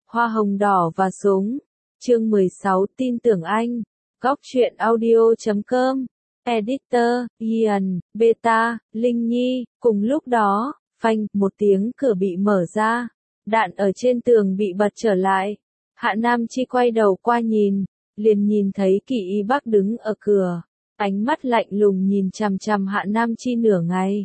Hoa hồng đỏ và súng. Chương 16 tin tưởng anh. Góc truyện audio.com. Editor, Ian, Beta, Linh Nhi. Cùng lúc đó, phanh, một tiếng cửa bị mở ra. Đạn ở trên tường bị bật trở lại. Hạ Nam Chi quay đầu qua nhìn, liền nhìn thấy Kỷ Y Bắc đứng ở cửa. Ánh mắt lạnh lùng nhìn chằm chằm Hạ Nam Chi nửa ngày.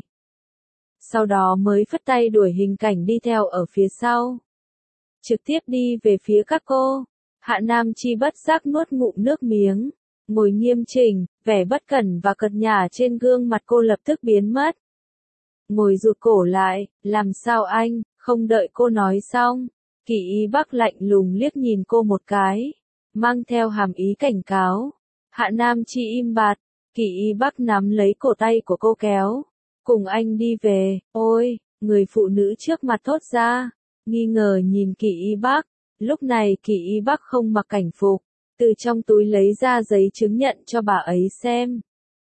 Sau đó mới phất tay đuổi Hình Cảnh đi theo ở phía sau. Trực tiếp đi về phía các cô. Hạ Nam Chi bất giác nuốt ngụm nước miếng. Ngồi nghiêm chỉnh, vẻ bất cẩn và cợt nhả trên gương mặt cô lập tức biến mất. Ngồi rụt cổ lại, làm sao anh, không đợi cô nói xong. Kỷ Y Bắc lạnh lùng liếc nhìn cô một cái, mang theo hàm ý cảnh cáo. Hạ Nam Chi im bặt, Kỷ Y Bắc nắm lấy cổ tay của cô kéo. Cùng anh đi về. Ôi, người phụ nữ trước mặt thốt ra, nghi ngờ nhìn Kỷ Y Bắc. Lúc này Kỷ Y Bắc không mặc cảnh phục, từ trong túi lấy ra giấy chứng nhận cho bà ấy xem.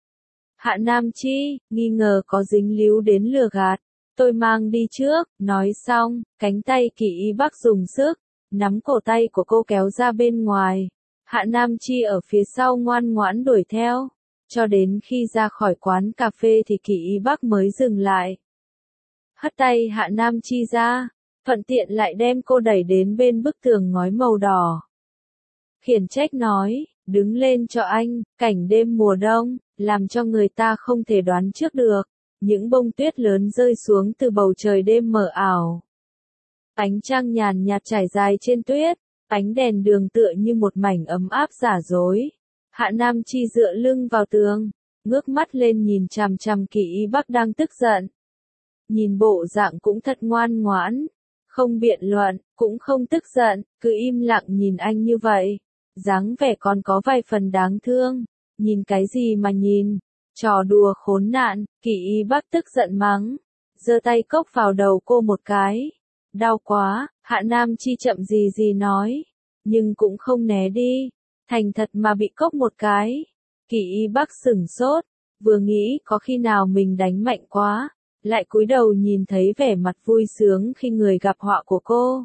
Hạ Nam Chi, nghi ngờ có dính líu đến lừa gạt. Tôi mang đi trước, nói xong, cánh tay Kỷ Y Bắc dùng sức, nắm cổ tay của cô kéo ra bên ngoài. Hạ Nam Chi ở phía sau ngoan ngoãn đuổi theo, cho đến khi ra khỏi quán cà phê thì Kỷ Y Bắc mới dừng lại. Hất tay Hạ Nam Chi ra, thuận tiện lại đem cô đẩy đến bên bức tường ngói màu đỏ. Khiển trách nói, đứng lên cho anh, cảnh đêm mùa đông, làm cho người ta không thể đoán trước được. Những bông tuyết lớn rơi xuống từ bầu trời đêm mờ ảo. Ánh trăng nhàn nhạt trải dài trên tuyết, ánh đèn đường tựa như một mảnh ấm áp giả dối. Hạ Nam Chi dựa lưng vào tường, ngước mắt lên nhìn chằm chằm Kỷ Y Bắc đang tức giận. Nhìn bộ dạng cũng thật ngoan ngoãn, không biện luận, cũng không tức giận, cứ im lặng nhìn anh như vậy. Dáng vẻ còn có vài phần đáng thương, nhìn cái gì mà nhìn. Trò đùa khốn nạn, Kỷ Y Bắc tức giận mắng, giơ tay cốc vào đầu cô một cái. Đau quá, Hạ Nam Chi chậm gì gì nói, nhưng cũng không né đi, thành thật mà bị cốc một cái. Kỷ Y Bắc sửng sốt, vừa nghĩ có khi nào mình đánh mạnh quá, lại cúi đầu nhìn thấy vẻ mặt vui sướng khi người gặp họa của cô.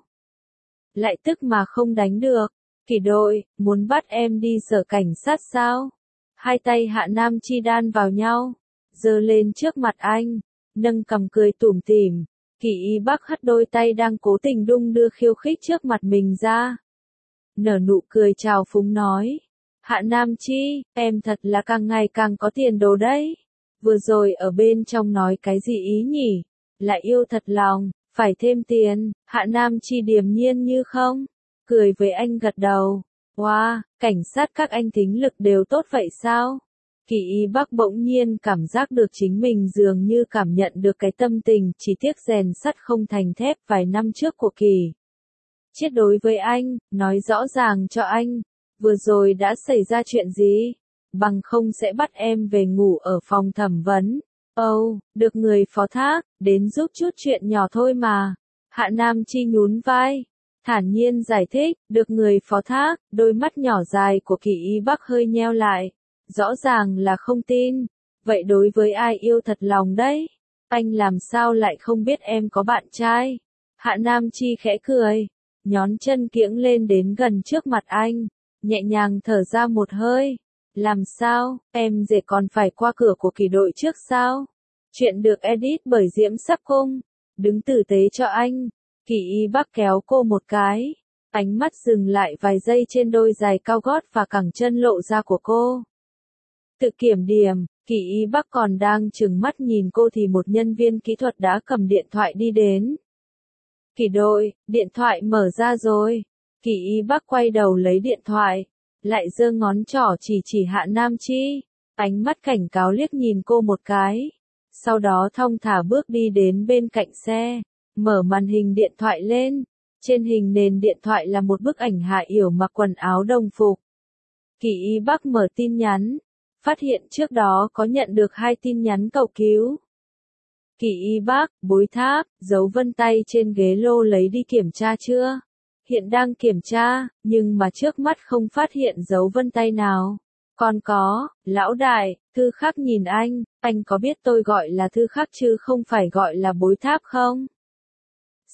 Lại tức mà không đánh được. Kỷ đội, muốn bắt em đi sở cảnh sát sao? Hai tay Hạ Nam Chi đan vào nhau, giơ lên trước mặt anh, nâng cằm cười tủm tỉm. Kỷ Y Bắc hất đôi tay đang cố tình đung đưa khiêu khích trước mặt mình ra. Nở nụ cười chào phúng nói, Hạ Nam Chi, em thật là càng ngày càng có tiền đồ đấy. Vừa rồi ở bên trong nói cái gì ý nhỉ? Lại yêu thật lòng, phải thêm tiền. Hạ Nam Chi điềm nhiên như không, cười với anh gật đầu. Wow, cảnh sát các anh thính lực đều tốt vậy sao? Kỷ Y Bắc bỗng nhiên cảm giác được chính mình dường như cảm nhận được cái tâm tình chỉ tiếc rèn sắt không thành thép vài năm trước của Kỷ Chiết đối với anh, nói rõ ràng cho anh, vừa rồi đã xảy ra chuyện gì, bằng không sẽ bắt em về ngủ ở phòng thẩm vấn. Được người phó thác, đến giúp chút chuyện nhỏ thôi mà. Hạ Nam Chi nhún vai, thản nhiên giải thích, được người phó thác, đôi mắt nhỏ dài của Kỷ Y Bắc hơi nheo lại, rõ ràng là không tin. Vậy đối với ai yêu thật lòng đấy? Anh làm sao lại không biết em có bạn trai? Hạ Nam Chi khẽ cười, nhón chân kiễng lên đến gần trước mặt anh, nhẹ nhàng thở ra một hơi. Làm sao, em dễ còn phải qua cửa của Kỷ đội trước sao? Chuyện được edit bởi Diễm Sắc Cung. Đứng tử tế cho anh. Kỷ Y Bắc kéo cô một cái, ánh mắt dừng lại vài giây trên đôi giày cao gót và cẳng chân lộ ra của cô. Tự kiểm điểm, Kỷ Y Bắc còn đang trừng mắt nhìn cô thì một nhân viên kỹ thuật đã cầm điện thoại đi đến. Kỷ đội, điện thoại mở ra rồi. Kỷ Y Bắc quay đầu lấy điện thoại, lại giơ ngón trỏ chỉ Hạ Nam Chi, ánh mắt cảnh cáo liếc nhìn cô một cái. Sau đó thong thả bước đi đến bên cạnh xe, mở màn hình điện thoại lên. Trên hình nền điện thoại là một bức ảnh Hạ Yểu mặc quần áo đồng phục. Kỷ Y Bắc mở tin nhắn, phát hiện trước đó có nhận được 2 tin nhắn cầu cứu. Kỷ Y Bắc, bối tháp, dấu vân tay trên ghế lô lấy đi kiểm tra chưa? Hiện đang kiểm tra, nhưng mà trước mắt không phát hiện dấu vân tay nào. Còn có, lão đại, Thư Khắc nhìn anh có biết tôi gọi là Thư Khắc chứ không phải gọi là bối tháp không?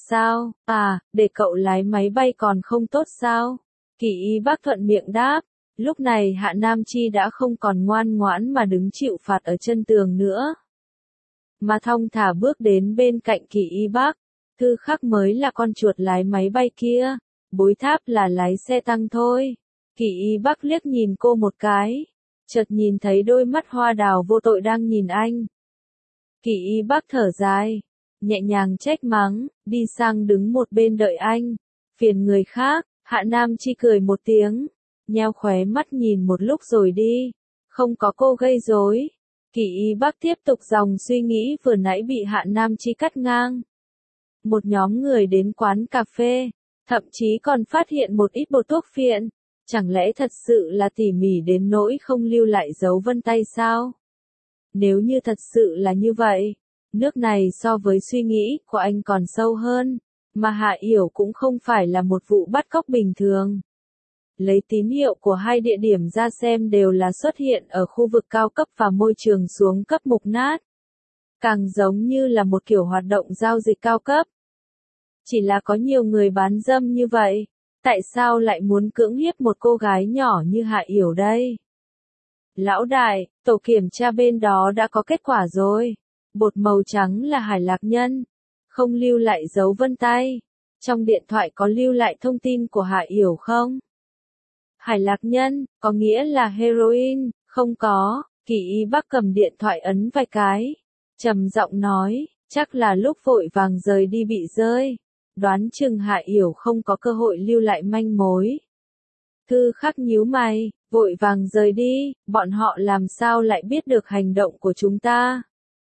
sao? À, để cậu lái máy bay còn không tốt sao? Kỳ y bác thuận miệng đáp. Lúc này Hạ Nam Chi đã không còn ngoan ngoãn mà đứng chịu phạt ở chân tường nữa, mà thong thả bước đến bên cạnh Kỳ y bác. Thư Khắc mới là con chuột lái máy bay kia, Bối Tháp là lái xe tăng thôi. Kỳ y bác liếc nhìn cô một cái, chợt nhìn thấy đôi mắt hoa đào vô tội đang nhìn anh. Kỳ y bác thở dài, nhẹ nhàng trách mắng, đi sang đứng một bên đợi anh, phiền người khác. Hạ Nam Chi cười một tiếng, nheo khóe mắt nhìn một lúc rồi đi, không có cô gây rối. Kỳ y bác tiếp tục dòng suy nghĩ vừa nãy bị Hạ Nam Chi cắt ngang. Một nhóm người đến quán cà phê, thậm chí còn phát hiện một ít bột thuốc phiện. Chẳng lẽ thật sự là tỉ mỉ đến nỗi không lưu lại dấu vân tay sao? Nếu như thật sự là như vậy, nước này so với suy nghĩ của anh còn sâu hơn, mà Hạ Yểu cũng không phải là một vụ bắt cóc bình thường. Lấy tín hiệu của hai địa điểm ra xem đều là xuất hiện ở khu vực cao cấp và môi trường xuống cấp mục nát. Càng giống như là một kiểu hoạt động giao dịch cao cấp. Chỉ là có nhiều người bán dâm như vậy, tại sao lại muốn cưỡng hiếp một cô gái nhỏ như Hạ Yểu đây? Lão đại, tổ kiểm tra bên đó đã có kết quả rồi. Bột màu trắng là hải lạc nhân, không lưu lại dấu vân tay. Trong điện thoại có lưu lại thông tin của Hạ Yểu không? Hải lạc nhân, có nghĩa là heroin, không có. Kỳ y bác cầm điện thoại ấn vài cái, trầm giọng nói, chắc là lúc vội vàng rời đi bị rơi. Đoán chừng Hạ Yểu không có cơ hội lưu lại manh mối. Thư Khắc nhíu mày, vội vàng rời đi, bọn họ làm sao lại biết được hành động của chúng ta?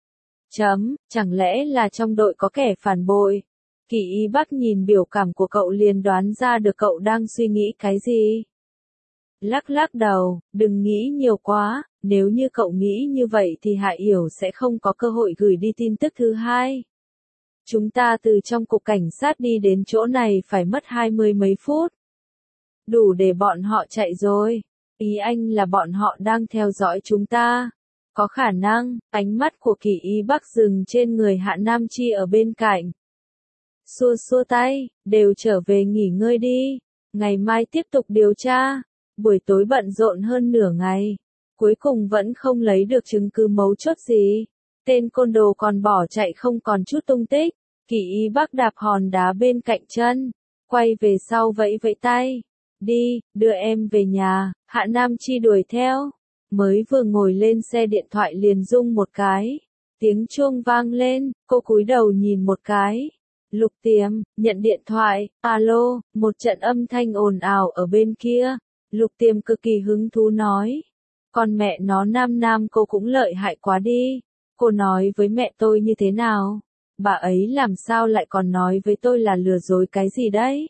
Chẳng lẽ là trong đội có kẻ phản bội? Kỳ y bác nhìn biểu cảm của cậu liền đoán ra được cậu đang suy nghĩ cái gì. Lắc lắc đầu, đừng nghĩ nhiều quá, nếu như cậu nghĩ như vậy thì Hạ Yểu sẽ không có cơ hội gửi đi tin tức thứ hai. Chúng ta từ trong cục cảnh sát đi đến chỗ này phải mất 20 mấy phút. Đủ để bọn họ chạy rồi. Ý anh là bọn họ đang theo dõi chúng ta. Có khả năng, ánh mắt của Kỳ y bác dừng trên người Hạ Nam Chi ở bên cạnh. Xua xua tay, đều trở về nghỉ ngơi đi. Ngày mai tiếp tục điều tra. Buổi tối bận rộn hơn nửa ngày. Cuối cùng vẫn không lấy được chứng cứ mấu chốt gì. Tên côn đồ còn bỏ chạy không còn chút tung tích. Kỳ y bác đạp hòn đá bên cạnh chân, quay về sau vẫy vẫy tay. Đi, đưa em về nhà. Hạ Nam Chi đuổi theo. Mới vừa ngồi lên xe điện thoại liền rung một cái. Tiếng chuông vang lên, cô cúi đầu nhìn một cái. Lục Tiềm, nhận điện thoại, alo, một trận âm thanh ồn ào ở bên kia. Lục Tiềm cực kỳ hứng thú nói. Con mẹ nó Nam cô cũng lợi hại quá đi. Cô nói với mẹ tôi như thế nào? Bà ấy làm sao lại còn nói với tôi là lừa dối cái gì đấy?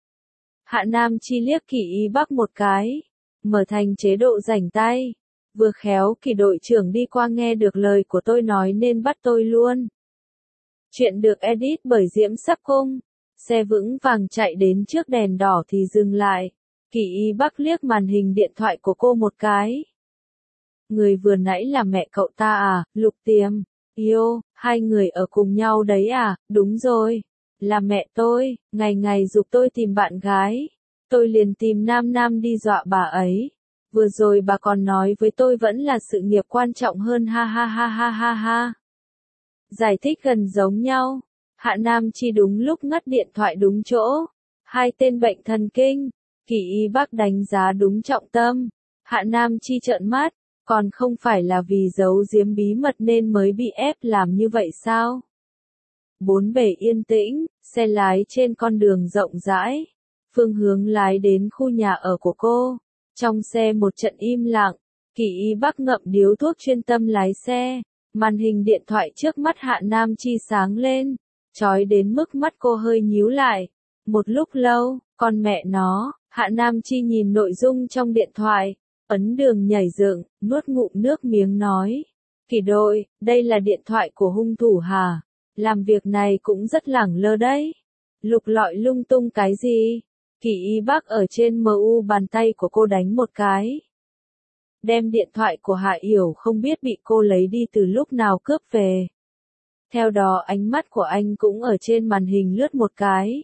Hạ Nam Chi liếc Kỳ y bác một cái, mở thành chế độ rảnh tay. Vừa khéo Kỳ đội trưởng đi qua nghe được lời của tôi nói nên bắt tôi luôn. Chuyện được edit bởi Diễm Sắc Cung. Xe vững vàng chạy đến trước đèn đỏ thì dừng lại. Kỳ y bác liếc màn hình điện thoại của cô một cái. Người vừa nãy là mẹ cậu ta à, Lục Tiềm? Yêu, hai người ở cùng nhau đấy à? Đúng rồi, là mẹ tôi, ngày ngày giục tôi tìm bạn gái. Tôi liền tìm Nam đi dọa bà ấy. Vừa rồi bà còn nói với tôi vẫn là sự nghiệp quan trọng hơn ha ha ha ha ha ha. Giải thích gần giống nhau. Hạ Nam Chi đúng lúc ngắt điện thoại đúng chỗ. Hai tên bệnh thần kinh. Kỳ y bác đánh giá đúng trọng tâm. Hạ Nam Chi trợn mắt. Còn không phải là vì giấu giếm bí mật nên mới bị ép làm như vậy sao? Bốn bề yên tĩnh, xe lái trên con đường rộng rãi. Phương hướng lái đến khu nhà ở của cô. Trong xe một trận im lặng, Kỳ y bác ngậm điếu thuốc chuyên tâm lái xe. Màn hình điện thoại trước mắt Hạ Nam Chi sáng lên, chói đến mức mắt cô hơi nhíu lại. Một lúc lâu, con mẹ nó, Hạ Nam Chi nhìn nội dung trong điện thoại. Ấn đường nhảy dựng, nuốt ngụm nước miếng nói. Kỳ đội, đây là điện thoại của hung thủ hả? Làm việc này cũng rất lẳng lơ đấy. Lục lọi lung tung cái gì? Kỳ y bác ở trên MU bàn tay của cô đánh một cái. Đem điện thoại của Hạ Yểu không biết bị cô lấy đi từ lúc nào cướp về. Theo đó ánh mắt của anh cũng ở trên màn hình lướt một cái.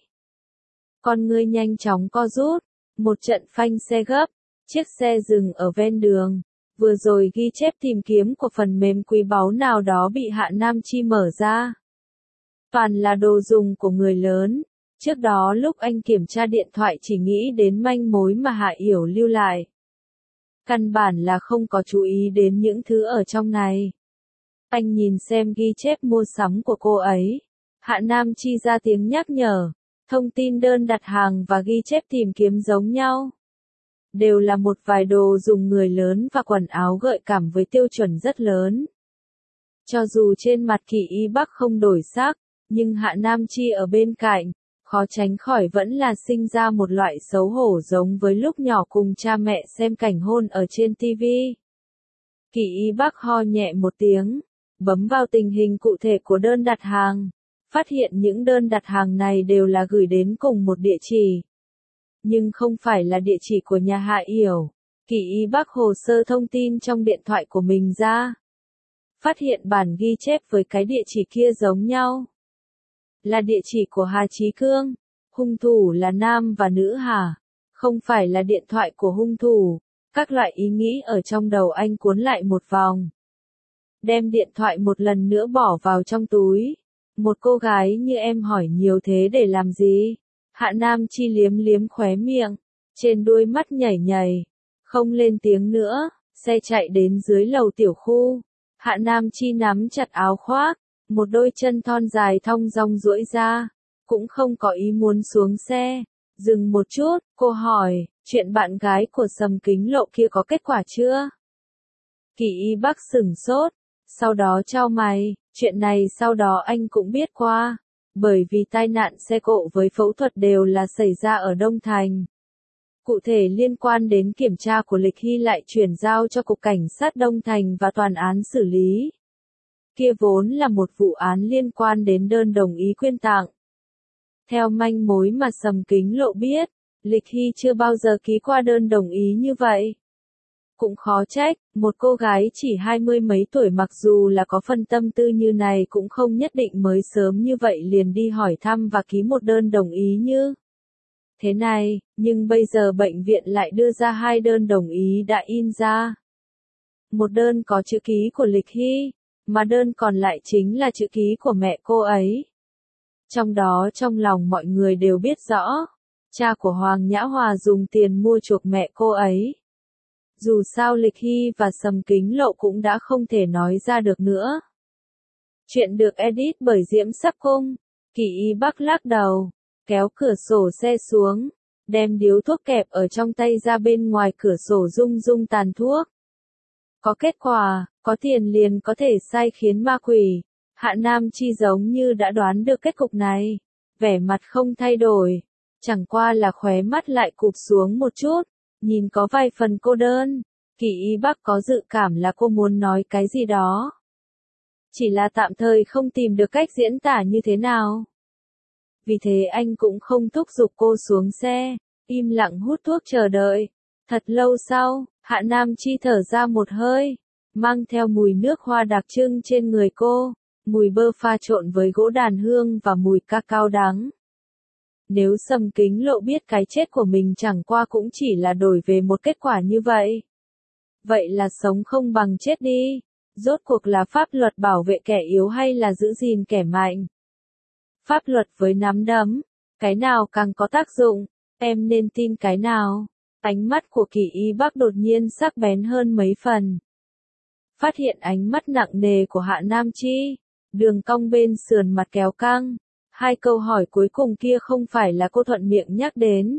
Con ngươi nhanh chóng co rút, một trận phanh xe gấp, chiếc xe dừng ở ven đường. Vừa rồi ghi chép tìm kiếm của phần mềm quý báu nào đó bị Hạ Nam Chi mở ra. Toàn là đồ dùng của người lớn. Trước đó lúc anh kiểm tra điện thoại chỉ nghĩ đến manh mối mà Hạ Yểu lưu lại. Căn bản là không có chú ý đến những thứ ở trong này. Anh nhìn xem ghi chép mua sắm của cô ấy. Hạ Nam Chi ra tiếng nhắc nhở. Thông tin đơn đặt hàng và ghi chép tìm kiếm giống nhau. Đều là một vài đồ dùng người lớn và quần áo gợi cảm với tiêu chuẩn rất lớn. Cho dù trên mặt Kỳ Y Bắc không đổi sắc, nhưng Hạ Nam Chi ở bên cạnh, khó tránh khỏi vẫn là sinh ra một loại xấu hổ giống với lúc nhỏ cùng cha mẹ xem cảnh hôn ở trên TV. Kỳ Y Bắc ho nhẹ một tiếng, bấm vào tình hình cụ thể của đơn đặt hàng, phát hiện những đơn đặt hàng này đều là gửi đến cùng một địa chỉ. Nhưng không phải là địa chỉ của nhà Hạ Yểu. Kỳ Y Bắc hồ sơ thông tin trong điện thoại của mình ra. Phát hiện bản ghi chép với cái địa chỉ kia giống nhau. Là địa chỉ của Hà Chí Cương. Hung thủ là nam và nữ hả? Không phải là điện thoại của hung thủ. Các loại ý nghĩ ở trong đầu anh cuốn lại một vòng. Đem điện thoại một lần nữa bỏ vào trong túi. Một cô gái như em hỏi nhiều thế để làm gì? Hạ Nam Chi liếm liếm khóe miệng, trên đuôi mắt nhảy nhảy, không lên tiếng nữa, xe chạy đến dưới lầu tiểu khu. Hạ Nam Chi nắm chặt áo khoác, một đôi chân thon dài thong dong duỗi ra, cũng không có ý muốn xuống xe. Dừng một chút, cô hỏi, chuyện bạn gái của Sầm Kính Lộ kia có kết quả chưa? Kỳ Y Bắc sửng sốt, sau đó chau mày, chuyện này sau đó anh cũng biết qua. Bởi vì tai nạn xe cộ với phẫu thuật đều là xảy ra ở Đông Thành. Cụ thể liên quan đến kiểm tra của Lịch Hy lại chuyển giao cho Cục Cảnh sát Đông Thành và toàn án xử lý. Kia vốn là một vụ án liên quan đến đơn đồng ý quyên tặng. Theo manh mối mà Sầm Kính Lộ biết, Lịch Hy chưa bao giờ ký qua đơn đồng ý như vậy. Cũng khó trách, một cô gái chỉ 20 mấy tuổi mặc dù là có phần tâm tư như này cũng không nhất định mới sớm như vậy liền đi hỏi thăm và ký một đơn đồng ý như thế này, nhưng bây giờ bệnh viện lại đưa ra 2 đơn đồng ý đã in ra. Một đơn có chữ ký của Lịch Hy, mà đơn còn lại chính là chữ ký của mẹ cô ấy. Trong đó trong lòng mọi người đều biết rõ, cha của Hoàng Nhã Hòa dùng tiền mua chuộc mẹ cô ấy. Dù sao Lịch Hy và Sầm Kính Lộ cũng đã không thể nói ra được nữa. Chuyện được edit bởi Diễm Sắc Cung. Kỳ Y Bắc lắc đầu, kéo cửa sổ xe xuống, đem điếu thuốc kẹp ở trong tay ra bên ngoài cửa sổ rung rung tàn thuốc. Có kết quả, có tiền liền có thể sai khiến ma quỷ. Hạ Nam Chi giống như đã đoán được kết cục này. Vẻ mặt không thay đổi, chẳng qua là khóe mắt lại cụp xuống một chút. Nhìn có vài phần cô đơn, Kỳ Y Bắc có dự cảm là cô muốn nói cái gì đó. Chỉ là tạm thời không tìm được cách diễn tả như thế nào. Vì thế anh cũng không thúc giục cô xuống xe, im lặng hút thuốc chờ đợi. Thật lâu sau, Hạ Nam Chi thở ra một hơi, mang theo mùi nước hoa đặc trưng trên người cô, mùi bơ pha trộn với gỗ đàn hương và mùi cacao đắng. Nếu Sầm Kính Lộ biết cái chết của mình chẳng qua cũng chỉ là đổi về một kết quả như vậy. Vậy là sống không bằng chết đi. Rốt cuộc là pháp luật bảo vệ kẻ yếu hay là giữ gìn kẻ mạnh? Pháp luật với nắm đấm, cái nào càng có tác dụng, em nên tin cái nào? Ánh mắt của Kỳ Y Bắc đột nhiên sắc bén hơn mấy phần. Phát hiện ánh mắt nặng nề của Hạ Nam Chi, đường cong bên sườn mặt kéo căng. 2 câu hỏi cuối cùng kia không phải là cô thuận miệng nhắc đến,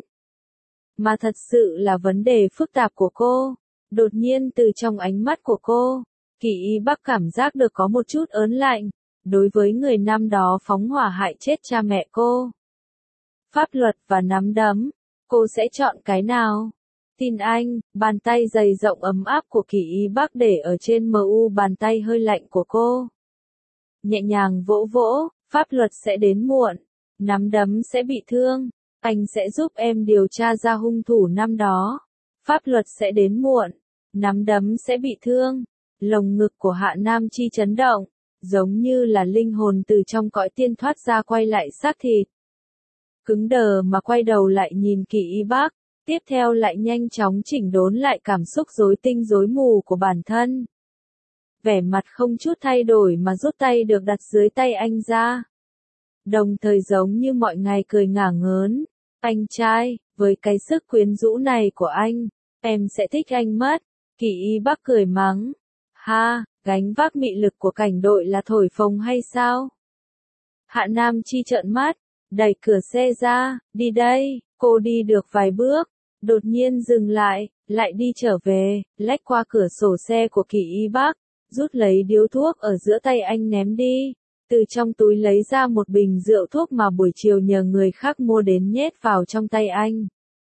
mà thật sự là vấn đề phức tạp của cô. Đột nhiên từ trong ánh mắt của cô, Kỳ Y Bắc cảm giác được có một chút ớn lạnh, đối với người năm đó phóng hỏa hại chết cha mẹ cô. Pháp luật và nắm đấm, cô sẽ chọn cái nào? Tin anh, bàn tay dày rộng ấm áp của Kỳ Y Bắc để ở trên mu bàn tay hơi lạnh của cô. Nhẹ nhàng vỗ vỗ, pháp luật sẽ đến muộn, nắm đấm sẽ bị thương, anh sẽ giúp em điều tra ra hung thủ năm đó. Pháp luật sẽ đến muộn, nắm đấm sẽ bị thương. Lồng ngực của Hạ Nam Chi chấn động, giống như là linh hồn từ trong cõi tiên thoát ra quay lại xác thịt. Cứng đờ mà quay đầu lại nhìn Kỷ Y Bắc, tiếp theo lại nhanh chóng chỉnh đốn lại cảm xúc rối tinh rối mù của bản thân. Vẻ mặt không chút thay đổi mà rút tay được đặt dưới tay anh ra. Đồng thời giống như mọi ngày cười ngả ngớn, anh trai, với cái sức quyến rũ này của anh, em sẽ thích anh mất. Kỷ Y Bắc cười mắng, ha, gánh vác mị lực của cảnh đội là thổi phồng hay sao? Hạ Nam Chi trợn mắt, đẩy cửa xe ra, đi đây. Cô đi được vài bước, đột nhiên dừng lại, lại đi trở về, lách qua cửa sổ xe của Kỷ Y Bắc, rút lấy điếu thuốc ở giữa tay anh ném đi, từ trong túi lấy ra một bình rượu thuốc mà buổi chiều nhờ người khác mua đến nhét vào trong tay anh.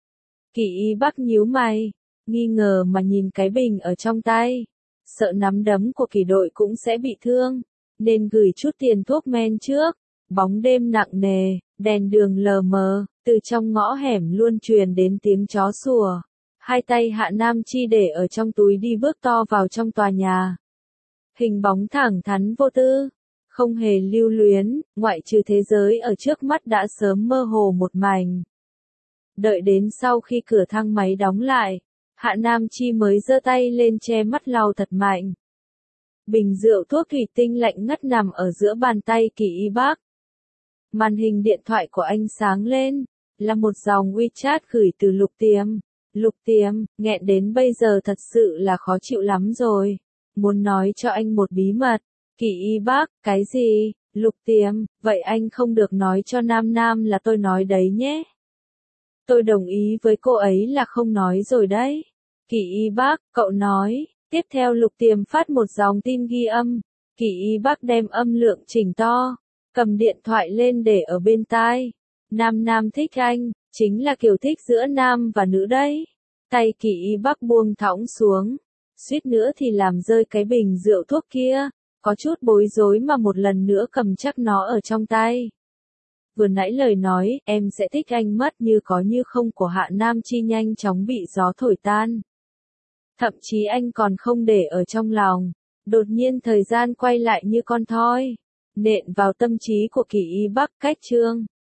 Kỷ Y Bắc nhíu mày, nghi ngờ mà nhìn cái bình ở trong tay, sợ nắm đấm của Kỷ đội cũng sẽ bị thương, nên gửi chút tiền thuốc men trước. Bóng đêm nặng nề, đèn đường lờ mờ, từ trong ngõ hẻm luôn truyền đến tiếng chó sủa. Hai tay Hạ Nam Chi để ở trong túi đi bước to vào trong tòa nhà. Hình bóng thẳng thắn vô tư, không hề lưu luyến, ngoại trừ thế giới ở trước mắt đã sớm mơ hồ một mảnh. Đợi đến sau khi cửa thang máy đóng lại, Hạ Nam Chi mới giơ tay lên che mắt lau thật mạnh. Bình rượu thuốc thủy tinh lạnh ngắt nằm ở giữa bàn tay Kỷ Y Bắc. Màn hình điện thoại của anh sáng lên, là một dòng WeChat gửi từ Lục Tiềm. Lục Tiềm, nghẹn đến bây giờ thật sự là khó chịu lắm rồi. Muốn nói cho anh một bí mật. Kỷ Y Bắc, cái gì? Lục Tiềm, vậy anh không được nói cho Nam Nam là tôi nói đấy nhé. Tôi đồng ý với cô ấy là không nói rồi đấy. Kỷ Y Bắc, cậu nói. Tiếp theo Lục Tiềm phát một dòng tin ghi âm. Kỷ Y Bắc đem âm lượng chỉnh to, cầm điện thoại lên để ở bên tai. Nam Nam thích anh, chính là kiểu thích giữa nam và nữ đấy. Tay Kỷ Y Bắc buông thõng xuống, suýt nữa thì làm rơi cái bình rượu thuốc kia, có chút bối rối mà một lần nữa cầm chắc nó ở trong tay. Vừa nãy lời nói, em sẽ thích anh mất như có như không của Hạ Nam Chi nhanh chóng bị gió thổi tan. Thậm chí anh còn không để ở trong lòng, đột nhiên thời gian quay lại như con thoi, nện vào tâm trí của Kỷ Y Bắc cách chương.